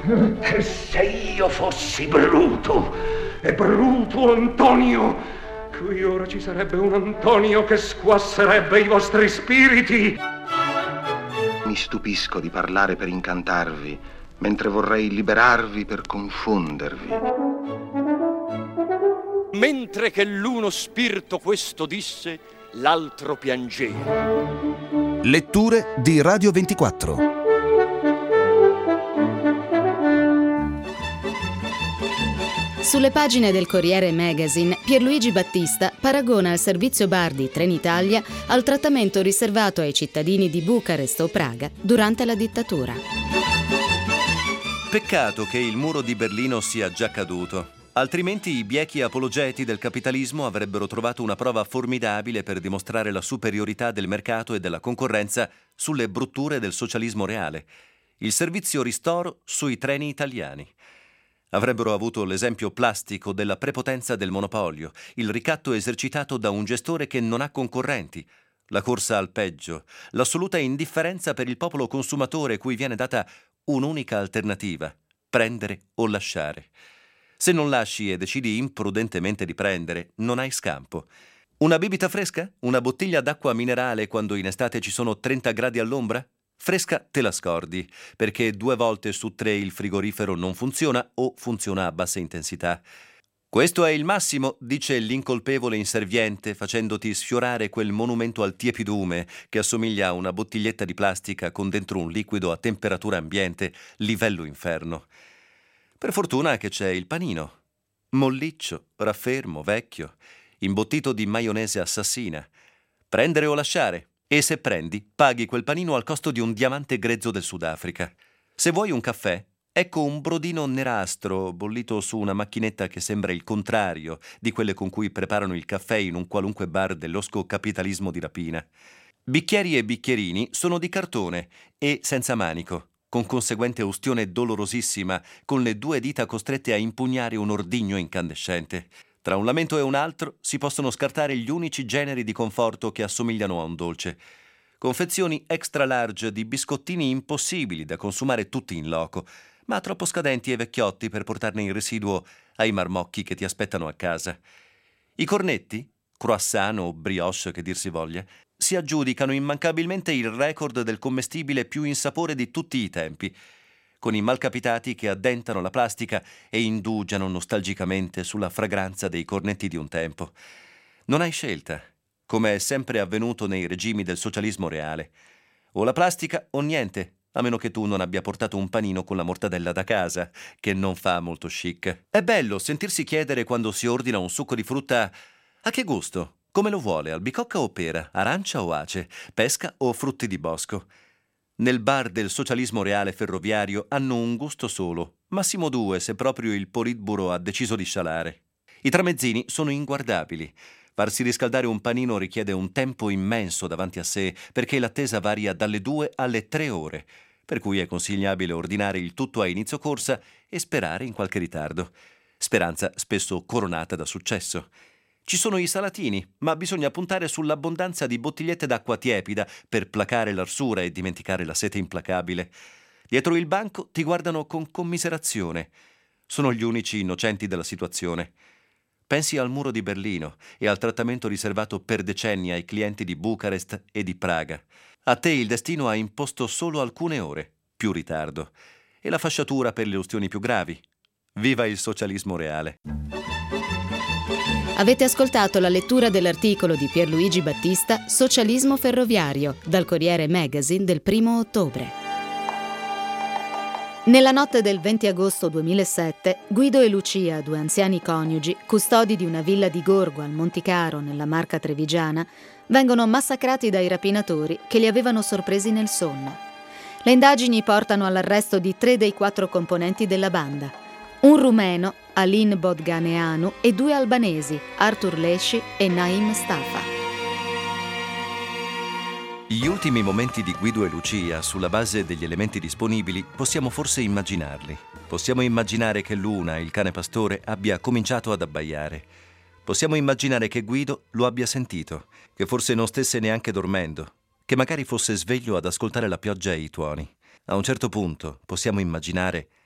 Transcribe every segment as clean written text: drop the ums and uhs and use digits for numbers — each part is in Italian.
E se io fossi Bruto, e Bruto Antonio, qui ora ci sarebbe un Antonio che squasserebbe i vostri spiriti. Mi stupisco di parlare per incantarvi, mentre vorrei liberarvi per confondervi. Mentre che l'uno spirito questo disse, l'altro piangeva. Letture di Radio 24. Sulle pagine del Corriere Magazine, Pierluigi Battista paragona il servizio bar di Trenitalia al trattamento riservato ai cittadini di Bucarest o Praga durante la dittatura. Peccato che il muro di Berlino sia già caduto, altrimenti i biechi apologeti del capitalismo avrebbero trovato una prova formidabile per dimostrare la superiorità del mercato e della concorrenza sulle brutture del socialismo reale: il servizio ristoro sui treni italiani. Avrebbero avuto l'esempio plastico della prepotenza del monopolio, il ricatto esercitato da un gestore che non ha concorrenti, la corsa al peggio, l'assoluta indifferenza per il popolo consumatore cui viene data un'unica alternativa: prendere o lasciare. Se non lasci e decidi imprudentemente di prendere, non hai scampo. Una bibita fresca? Una bottiglia d'acqua minerale quando in estate ci sono 30 gradi all'ombra? Fresca te la scordi, perché 2 volte su 3 il frigorifero non funziona o funziona a bassa intensità. Questo è il massimo, dice l'incolpevole inserviente, facendoti sfiorare quel monumento al tiepidume che assomiglia a una bottiglietta di plastica con dentro un liquido a temperatura ambiente, livello inferno. Per fortuna che c'è il panino. Molliccio, raffermo, vecchio, imbottito di maionese assassina. Prendere o lasciare. E se prendi, paghi quel panino al costo di un diamante grezzo del Sudafrica. Se vuoi un caffè, ecco un brodino nerastro bollito su una macchinetta che sembra il contrario di quelle con cui preparano il caffè in un qualunque bar dell'osco capitalismo di rapina. Bicchieri e bicchierini sono di cartone e senza manico, con conseguente ustione dolorosissima, con le 2 dita costrette a impugnare un ordigno incandescente. Tra un lamento e un altro si possono scartare gli unici generi di conforto che assomigliano a un dolce. Confezioni extra large di biscottini impossibili da consumare tutti in loco, ma troppo scadenti e vecchiotti per portarne il residuo ai marmocchi che ti aspettano a casa. I cornetti, croissant o brioche che dir si voglia, si aggiudicano immancabilmente il record del commestibile più insapore di tutti i tempi, con i malcapitati che addentano la plastica e indugiano nostalgicamente sulla fragranza dei cornetti di un tempo. Non hai scelta, come è sempre avvenuto nei regimi del socialismo reale. O la plastica o niente, a meno che tu non abbia portato un panino con la mortadella da casa, che non fa molto chic. È bello sentirsi chiedere quando si ordina un succo di frutta: a che gusto? Come lo vuole? Albicocca o pera? Arancia o ace? Pesca o frutti di bosco? Nel bar del socialismo reale ferroviario hanno un gusto solo, massimo 2 se proprio il Politburo ha deciso di scialare. I tramezzini sono inguardabili. Farsi riscaldare un panino richiede un tempo immenso davanti a sé, perché l'attesa varia dalle 2 alle 3 ore, per cui è consigliabile ordinare il tutto a inizio corsa e sperare in qualche ritardo. Speranza spesso coronata da successo. Ci sono i salatini, ma bisogna puntare sull'abbondanza di bottigliette d'acqua tiepida per placare l'arsura e dimenticare la sete implacabile. Dietro il banco ti guardano con commiserazione. Sono gli unici innocenti della situazione. Pensi al muro di Berlino e al trattamento riservato per decenni ai clienti di Bucarest e di Praga. A te il destino ha imposto solo alcune ore, più ritardo, e la fasciatura per le ustioni più gravi. Viva il socialismo reale! Avete ascoltato la lettura dell'articolo di Pierluigi Battista Socialismo ferroviario dal Corriere Magazine del 1 ottobre. Nella notte del 20 agosto 2007, Guido e Lucia, 2 anziani coniugi, custodi di una villa di Gorgo al Monticaro, nella Marca trevigiana, vengono massacrati dai rapinatori che li avevano sorpresi nel sonno. Le indagini portano all'arresto di 3 dei 4 componenti della banda: un rumeno, Alin Bodganeanu, e 2 albanesi, Artur Lesci e Naim Stafa. Gli ultimi momenti di Guido e Lucia, sulla base degli elementi disponibili, possiamo forse immaginarli. Possiamo immaginare che Luna, il cane pastore, abbia cominciato ad abbaiare. Possiamo immaginare che Guido lo abbia sentito, che forse non stesse neanche dormendo, che magari fosse sveglio ad ascoltare la pioggia e i tuoni. A un certo punto possiamo immaginare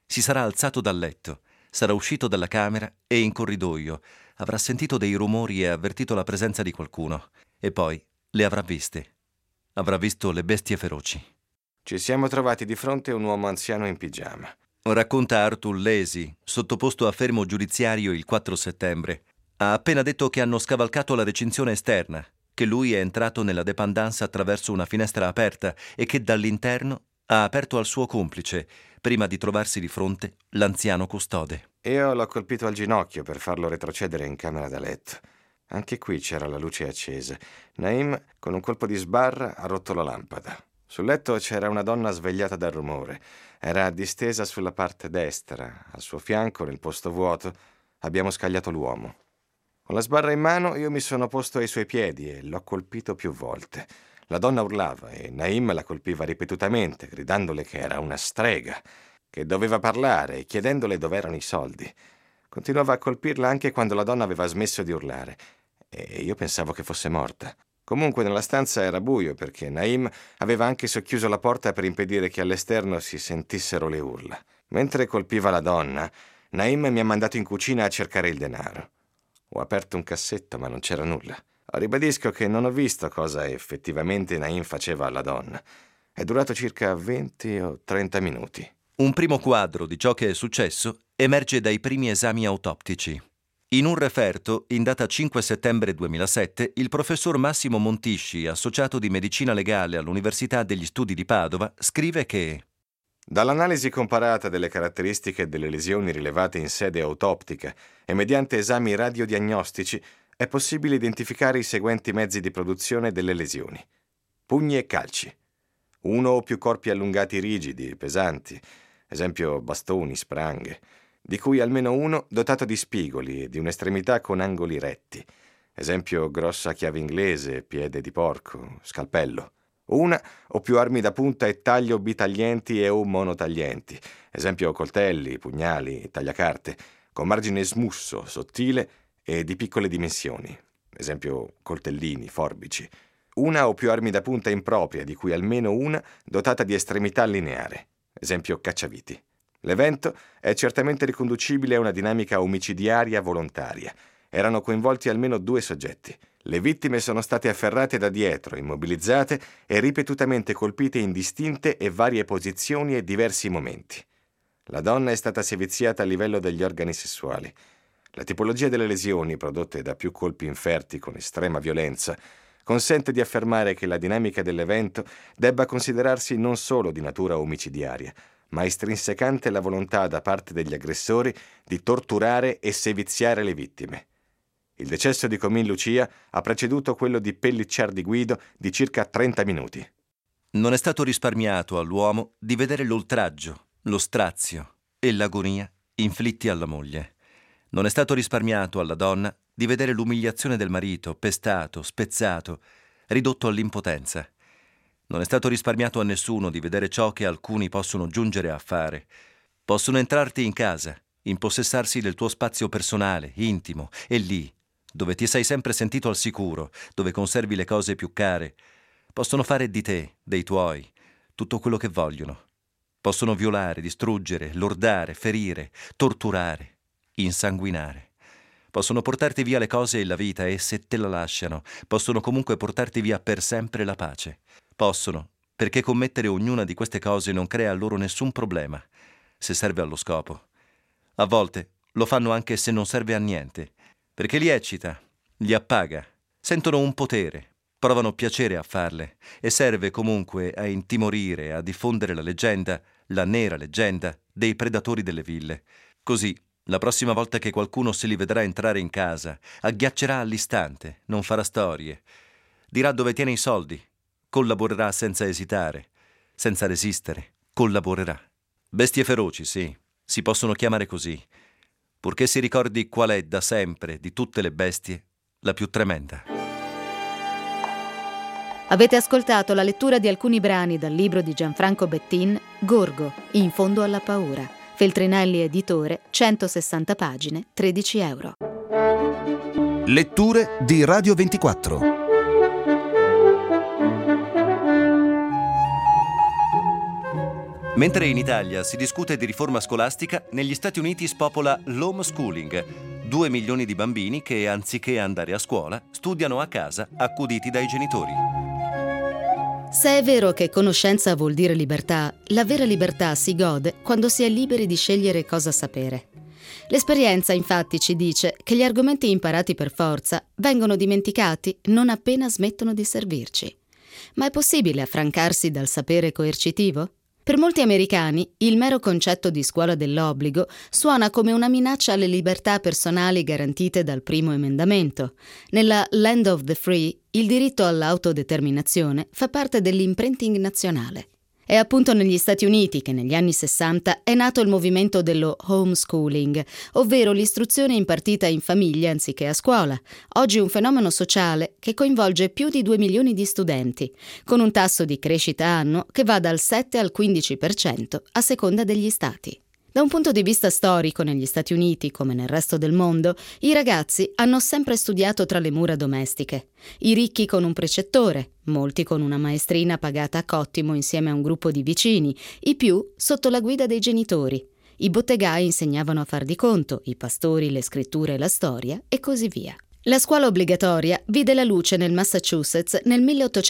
Si sarà alzato dal letto, sarà uscito dalla camera e in corridoio avrà sentito dei rumori e avvertito la presenza di qualcuno. E poi le avrà viste. Avrà visto le bestie feroci. Ci siamo trovati di fronte a un uomo anziano in pigiama. Racconta Arthur Lesi, sottoposto a fermo giudiziario il 4 settembre. Ha appena detto che hanno scavalcato la recinzione esterna, che lui è entrato nella dépendance attraverso una finestra aperta e che dall'interno ha aperto al suo complice, prima di trovarsi di fronte l'anziano custode. Io l'ho colpito al ginocchio per farlo retrocedere in camera da letto. Anche qui c'era la luce accesa. Naim, con un colpo di sbarra, ha rotto la lampada. Sul letto c'era una donna svegliata dal rumore. Era distesa sulla parte destra. Al suo fianco, nel posto vuoto, abbiamo scagliato l'uomo. Con la sbarra in mano io mi sono posto ai suoi piedi e l'ho colpito più volte. La donna urlava e Naim la colpiva ripetutamente, gridandole che era una strega, che doveva parlare e chiedendole dove erano i soldi. Continuava a colpirla anche quando la donna aveva smesso di urlare e io pensavo che fosse morta. Comunque nella stanza era buio perché Naim aveva anche socchiuso la porta per impedire che all'esterno si sentissero le urla. Mentre colpiva la donna, Naim mi ha mandato in cucina a cercare il denaro. Ho aperto un cassetto ma non c'era nulla. Ribadisco che non ho visto cosa effettivamente Naim faceva alla donna. È durato circa 20 o 30 minuti. Un primo quadro di ciò che è successo emerge dai primi esami autoptici. In un referto, in data 5 settembre 2007, il professor Massimo Montisci, associato di medicina legale all'Università degli Studi di Padova, scrive che dall'analisi comparata delle caratteristiche delle lesioni rilevate in sede autoptica e mediante esami radiodiagnostici è possibile identificare i seguenti mezzi di produzione delle lesioni. Pugni e calci. Uno o più corpi allungati rigidi, pesanti, esempio bastoni, spranghe, di cui almeno uno dotato di spigoli e di un'estremità con angoli retti, esempio grossa chiave inglese, piede di porco, scalpello. Una o più armi da punta e taglio bitaglienti e o monotaglienti, esempio coltelli, pugnali, tagliacarte, con margine smusso, sottile e di piccole dimensioni, esempio coltellini, forbici. Una o più armi da punta impropria, di cui almeno una dotata di estremità lineare, esempio cacciaviti. L'evento è certamente riconducibile a una dinamica omicidiaria volontaria. Erano coinvolti almeno 2 soggetti. Le vittime sono state afferrate da dietro, immobilizzate e ripetutamente colpite in distinte e varie posizioni e diversi momenti. La donna è stata seviziata a livello degli organi sessuali. La tipologia delle lesioni, prodotte da più colpi inferti con estrema violenza, consente di affermare che la dinamica dell'evento debba considerarsi non solo di natura omicidiaria, ma estrinsecante la volontà da parte degli aggressori di torturare e seviziare le vittime. Il decesso di Comin Lucia ha preceduto quello di Pellicciardi Guido di circa 30 minuti. Non è stato risparmiato all'uomo di vedere l'oltraggio, lo strazio e l'agonia inflitti alla moglie. Non è stato risparmiato alla donna di vedere l'umiliazione del marito, pestato, spezzato, ridotto all'impotenza. Non è stato risparmiato a nessuno di vedere ciò che alcuni possono giungere a fare. Possono entrarti in casa, impossessarsi del tuo spazio personale, intimo, e lì, dove ti sei sempre sentito al sicuro, dove conservi le cose più care, possono fare di te, dei tuoi, tutto quello che vogliono. Possono violare, distruggere, lordare, ferire, torturare, insanguinare. Possono portarti via le cose e la vita e, se te la lasciano, possono comunque portarti via per sempre la pace. Possono, perché commettere ognuna di queste cose non crea loro nessun problema, se serve allo scopo. A volte lo fanno anche se non serve a niente, perché li eccita, li appaga, sentono un potere, provano piacere a farle e serve comunque a intimorire, a diffondere la leggenda, la nera leggenda, dei predatori delle ville. Così, la prossima volta che qualcuno se li vedrà entrare in casa, agghiaccerà all'istante, non farà storie. Dirà dove tiene i soldi, collaborerà senza esitare, senza resistere, collaborerà. Bestie feroci, sì, si possono chiamare così, purché si ricordi qual è da sempre di tutte le bestie la più tremenda. Avete ascoltato la lettura di alcuni brani dal libro di Gianfranco Bettin, Gorgo, In fondo alla paura. Feltrinelli editore, 160 pagine, €13. Letture di Radio 24. Mentre in Italia si discute di riforma scolastica, negli Stati Uniti spopola l'homeschooling, 2 milioni di bambini che, anziché andare a scuola, studiano a casa accuditi dai genitori. Se è vero che conoscenza vuol dire libertà, la vera libertà si gode quando si è liberi di scegliere cosa sapere. L'esperienza infatti ci dice che gli argomenti imparati per forza vengono dimenticati non appena smettono di servirci. Ma è possibile affrancarsi dal sapere coercitivo? Per molti americani, il mero concetto di scuola dell'obbligo suona come una minaccia alle libertà personali garantite dal primo emendamento. Nella Land of the Free, il diritto all'autodeterminazione fa parte dell'imprinting nazionale. È appunto negli Stati Uniti che negli anni 60 è nato il movimento dello homeschooling, ovvero l'istruzione impartita in famiglia anziché a scuola, oggi un fenomeno sociale che coinvolge più di 2 milioni di studenti, con un tasso di crescita annuo che va dal 7 al 15% a seconda degli stati. Da un punto di vista storico, negli Stati Uniti, come nel resto del mondo, i ragazzi hanno sempre studiato tra le mura domestiche. I ricchi con un precettore, molti con una maestrina pagata a cottimo insieme a un gruppo di vicini, i più sotto la guida dei genitori. I bottegai insegnavano a far di conto, i pastori le scritture e la storia, e così via. La scuola obbligatoria vide la luce nel Massachusetts nel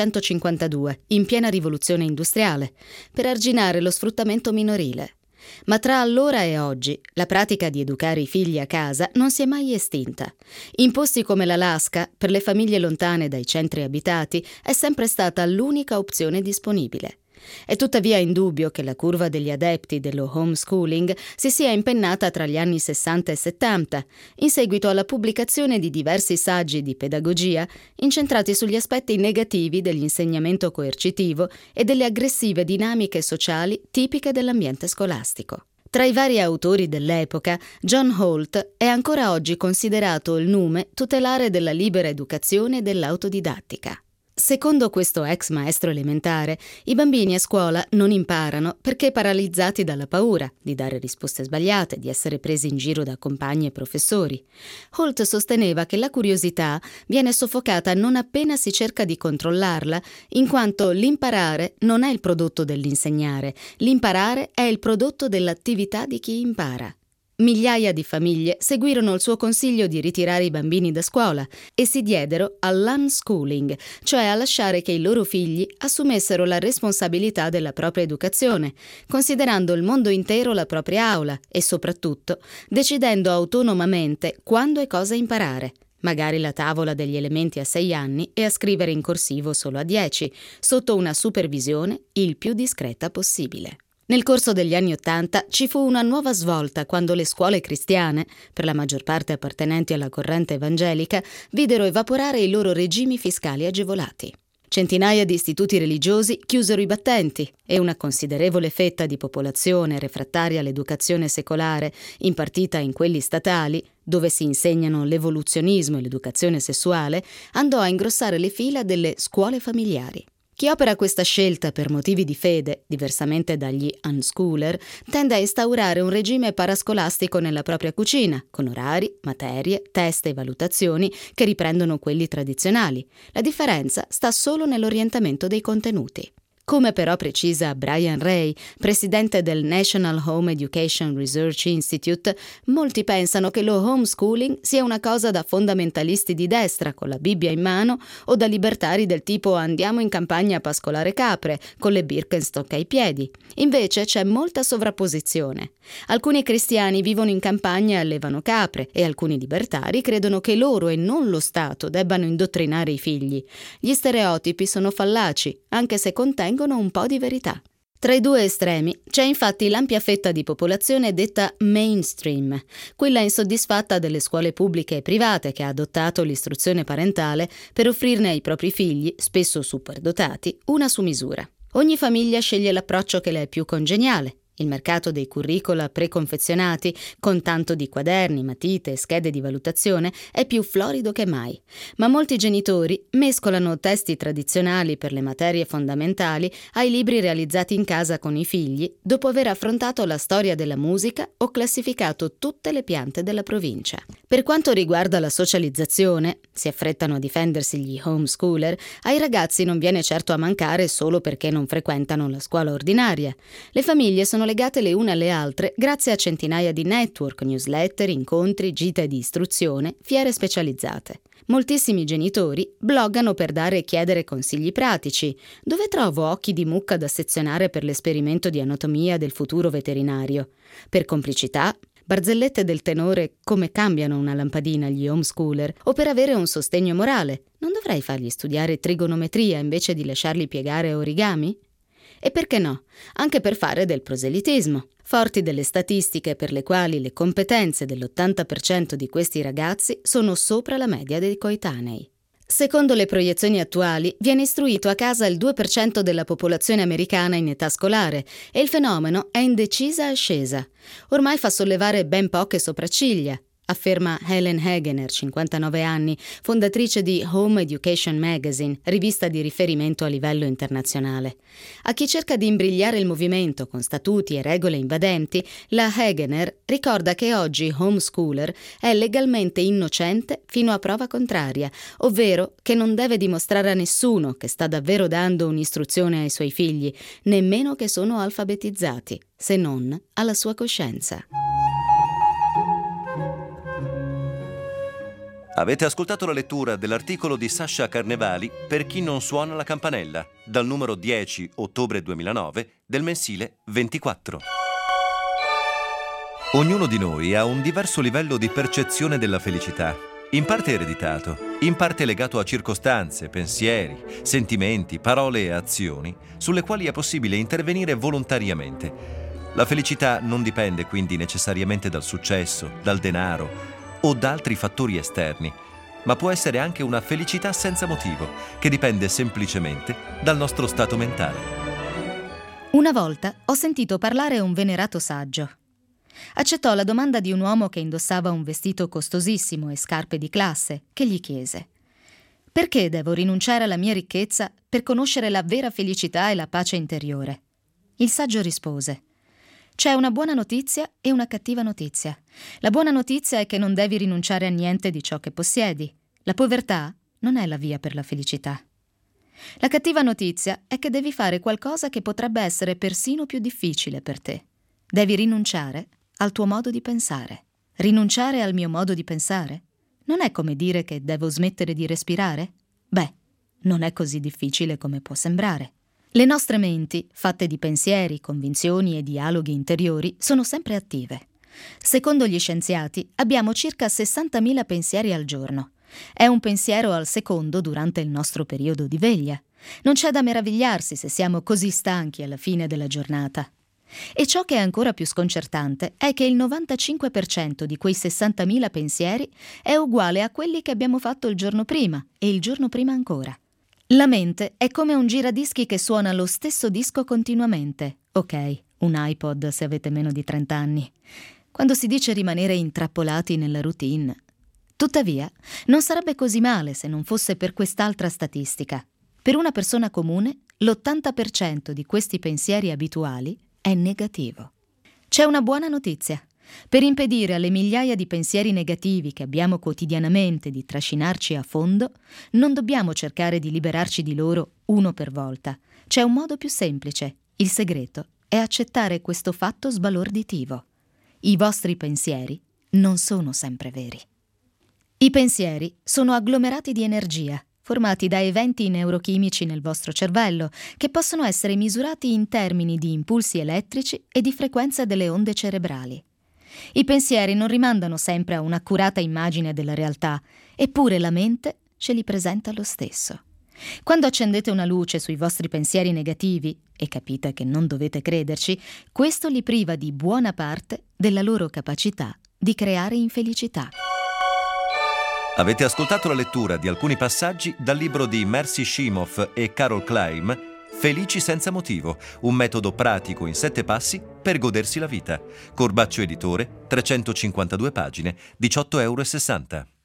1852, in piena rivoluzione industriale, per arginare lo sfruttamento minorile. Ma tra allora e oggi la pratica di educare i figli a casa non si è mai estinta. In posti come l'Alaska, per le famiglie lontane dai centri abitati, è sempre stata l'unica opzione disponibile. È tuttavia indubbio che la curva degli adepti dello homeschooling si sia impennata tra gli anni 60 e 70, in seguito alla pubblicazione di diversi saggi di pedagogia incentrati sugli aspetti negativi dell'insegnamento coercitivo e delle aggressive dinamiche sociali tipiche dell'ambiente scolastico. Tra i vari autori dell'epoca, John Holt è ancora oggi considerato il nume tutelare della libera educazione e dell'autodidattica. Secondo questo ex maestro elementare, i bambini a scuola non imparano perché paralizzati dalla paura di dare risposte sbagliate, di essere presi in giro da compagni e professori. Holt sosteneva che la curiosità viene soffocata non appena si cerca di controllarla, in quanto l'imparare non è il prodotto dell'insegnare, l'imparare è il prodotto dell'attività di chi impara. Migliaia di famiglie seguirono il suo consiglio di ritirare i bambini da scuola e si diedero all'unschooling, cioè a lasciare che i loro figli assumessero la responsabilità della propria educazione, considerando il mondo intero la propria aula e soprattutto decidendo autonomamente quando e cosa imparare. Magari la tavola degli elementi a 6 anni e a scrivere in corsivo solo a 10, sotto una supervisione il più discreta possibile. Nel corso degli anni '80 ci fu una nuova svolta quando le scuole cristiane, per la maggior parte appartenenti alla corrente evangelica, videro evaporare i loro regimi fiscali agevolati. Centinaia di istituti religiosi chiusero i battenti e una considerevole fetta di popolazione refrattaria all'educazione secolare impartita in quelli statali, dove si insegnano l'evoluzionismo e l'educazione sessuale, andò a ingrossare le fila delle scuole familiari. Chi opera questa scelta per motivi di fede, diversamente dagli unschooler, tende a instaurare un regime parascolastico nella propria cucina, con orari, materie, test e valutazioni che riprendono quelli tradizionali. La differenza sta solo nell'orientamento dei contenuti. Come però precisa Brian Ray, presidente del National Home Education Research Institute, molti pensano che lo homeschooling sia una cosa da fondamentalisti di destra con la Bibbia in mano o da libertari del tipo andiamo in campagna a pascolare capre con le Birkenstock ai piedi. Invece c'è molta sovrapposizione. Alcuni cristiani vivono in campagna e allevano capre e alcuni libertari credono che loro e non lo Stato debbano indottrinare i figli. Gli stereotipi sono fallaci, anche se contengono un po' di verità. Tra i due estremi c'è infatti l'ampia fetta di popolazione detta mainstream, quella insoddisfatta delle scuole pubbliche e private che ha adottato l'istruzione parentale per offrirne ai propri figli, spesso superdotati, una su misura. Ogni famiglia sceglie l'approccio che le è più congeniale. Il mercato dei curricula preconfezionati, con tanto di quaderni, matite e schede di valutazione, è più florido che mai. Ma molti genitori mescolano testi tradizionali per le materie fondamentali ai libri realizzati in casa con i figli, dopo aver affrontato la storia della musica o classificato tutte le piante della provincia. Per quanto riguarda la socializzazione, si affrettano a difendersi gli homeschooler, ai ragazzi non viene certo a mancare solo perché non frequentano la scuola ordinaria. Le famiglie sono legate le une alle altre grazie a centinaia di network, newsletter, incontri, gite di istruzione, fiere specializzate. Moltissimi genitori bloggano per dare e chiedere consigli pratici. Dove trovo occhi di mucca da sezionare per l'esperimento di anatomia del futuro veterinario? Per complicità, barzellette del tenore come cambiano una lampadina gli homeschooler, o per avere un sostegno morale. Non dovrei fargli studiare trigonometria invece di lasciarli piegare origami? E perché no? Anche per fare del proselitismo. Forti delle statistiche per le quali le competenze dell'80% di questi ragazzi sono sopra la media dei coetanei. Secondo le proiezioni attuali, viene istruito a casa il 2% della popolazione americana in età scolare e il fenomeno è in decisa ascesa. Ormai fa sollevare ben poche sopracciglia, afferma Helen Hagener, 59 anni, fondatrice di Home Education Magazine, rivista di riferimento a livello internazionale. A chi cerca di imbrigliare il movimento con statuti e regole invadenti, la Hagener ricorda che oggi homeschooler è legalmente innocente fino a prova contraria, ovvero che non deve dimostrare a nessuno che sta davvero dando un'istruzione ai suoi figli, nemmeno che sono alfabetizzati, se non alla sua coscienza. Avete ascoltato la lettura dell'articolo di Sasha Carnevali Per chi non suona la campanella, dal numero 10 ottobre 2009 del mensile 24. Ognuno di noi ha un diverso livello di percezione della felicità, in parte ereditato, in parte legato a circostanze, pensieri, sentimenti, parole e azioni sulle quali è possibile intervenire volontariamente. La felicità non dipende quindi necessariamente dal successo, dal denaro o da altri fattori esterni, ma può essere anche una felicità senza motivo, che dipende semplicemente dal nostro stato mentale. Una volta ho sentito parlare un venerato saggio. Accettò la domanda di un uomo che indossava un vestito costosissimo e scarpe di classe, che gli chiese: «Perché devo rinunciare alla mia ricchezza per conoscere la vera felicità e la pace interiore?» Il saggio rispose: «C'è una buona notizia e una cattiva notizia. La buona notizia è che non devi rinunciare a niente di ciò che possiedi. La povertà non è la via per la felicità. La cattiva notizia è che devi fare qualcosa che potrebbe essere persino più difficile per te. Devi rinunciare al tuo modo di pensare». Rinunciare al mio modo di pensare? Non è come dire che devo smettere di respirare? Beh, non è così difficile come può sembrare. Le nostre menti, fatte di pensieri, convinzioni e dialoghi interiori, sono sempre attive. Secondo gli scienziati, abbiamo circa 60.000 pensieri al giorno. È un pensiero al secondo durante il nostro periodo di veglia. Non c'è da meravigliarsi se siamo così stanchi alla fine della giornata. E ciò che è ancora più sconcertante è che il 95% di quei 60.000 pensieri è uguale a quelli che abbiamo fatto il giorno prima e il giorno prima ancora. La mente è come un giradischi che suona lo stesso disco continuamente. Ok, un iPod se avete meno di 30 anni. Quando si dice rimanere intrappolati nella routine. Tuttavia, non sarebbe così male se non fosse per quest'altra statistica. Per una persona comune, l'80% di questi pensieri abituali è negativo. C'è una buona notizia. Per impedire alle migliaia di pensieri negativi che abbiamo quotidianamente di trascinarci a fondo, non dobbiamo cercare di liberarci di loro uno per volta. C'è un modo più semplice. Il segreto è accettare questo fatto sbalorditivo. I vostri pensieri non sono sempre veri. I pensieri sono agglomerati di energia, formati da eventi neurochimici nel vostro cervello, che possono essere misurati in termini di impulsi elettrici e di frequenza delle onde cerebrali. I pensieri non rimandano sempre a un'accurata immagine della realtà, eppure la mente ce li presenta lo stesso. Quando accendete una luce sui vostri pensieri negativi, e capite che non dovete crederci, questo li priva di buona parte della loro capacità di creare infelicità. Avete ascoltato la lettura di alcuni passaggi dal libro di Mercy Shimoff e Carol Klein, Felici senza motivo, un metodo pratico in 7 passi per godersi la vita. Corbaccio Editore, 352 pagine, €18,60.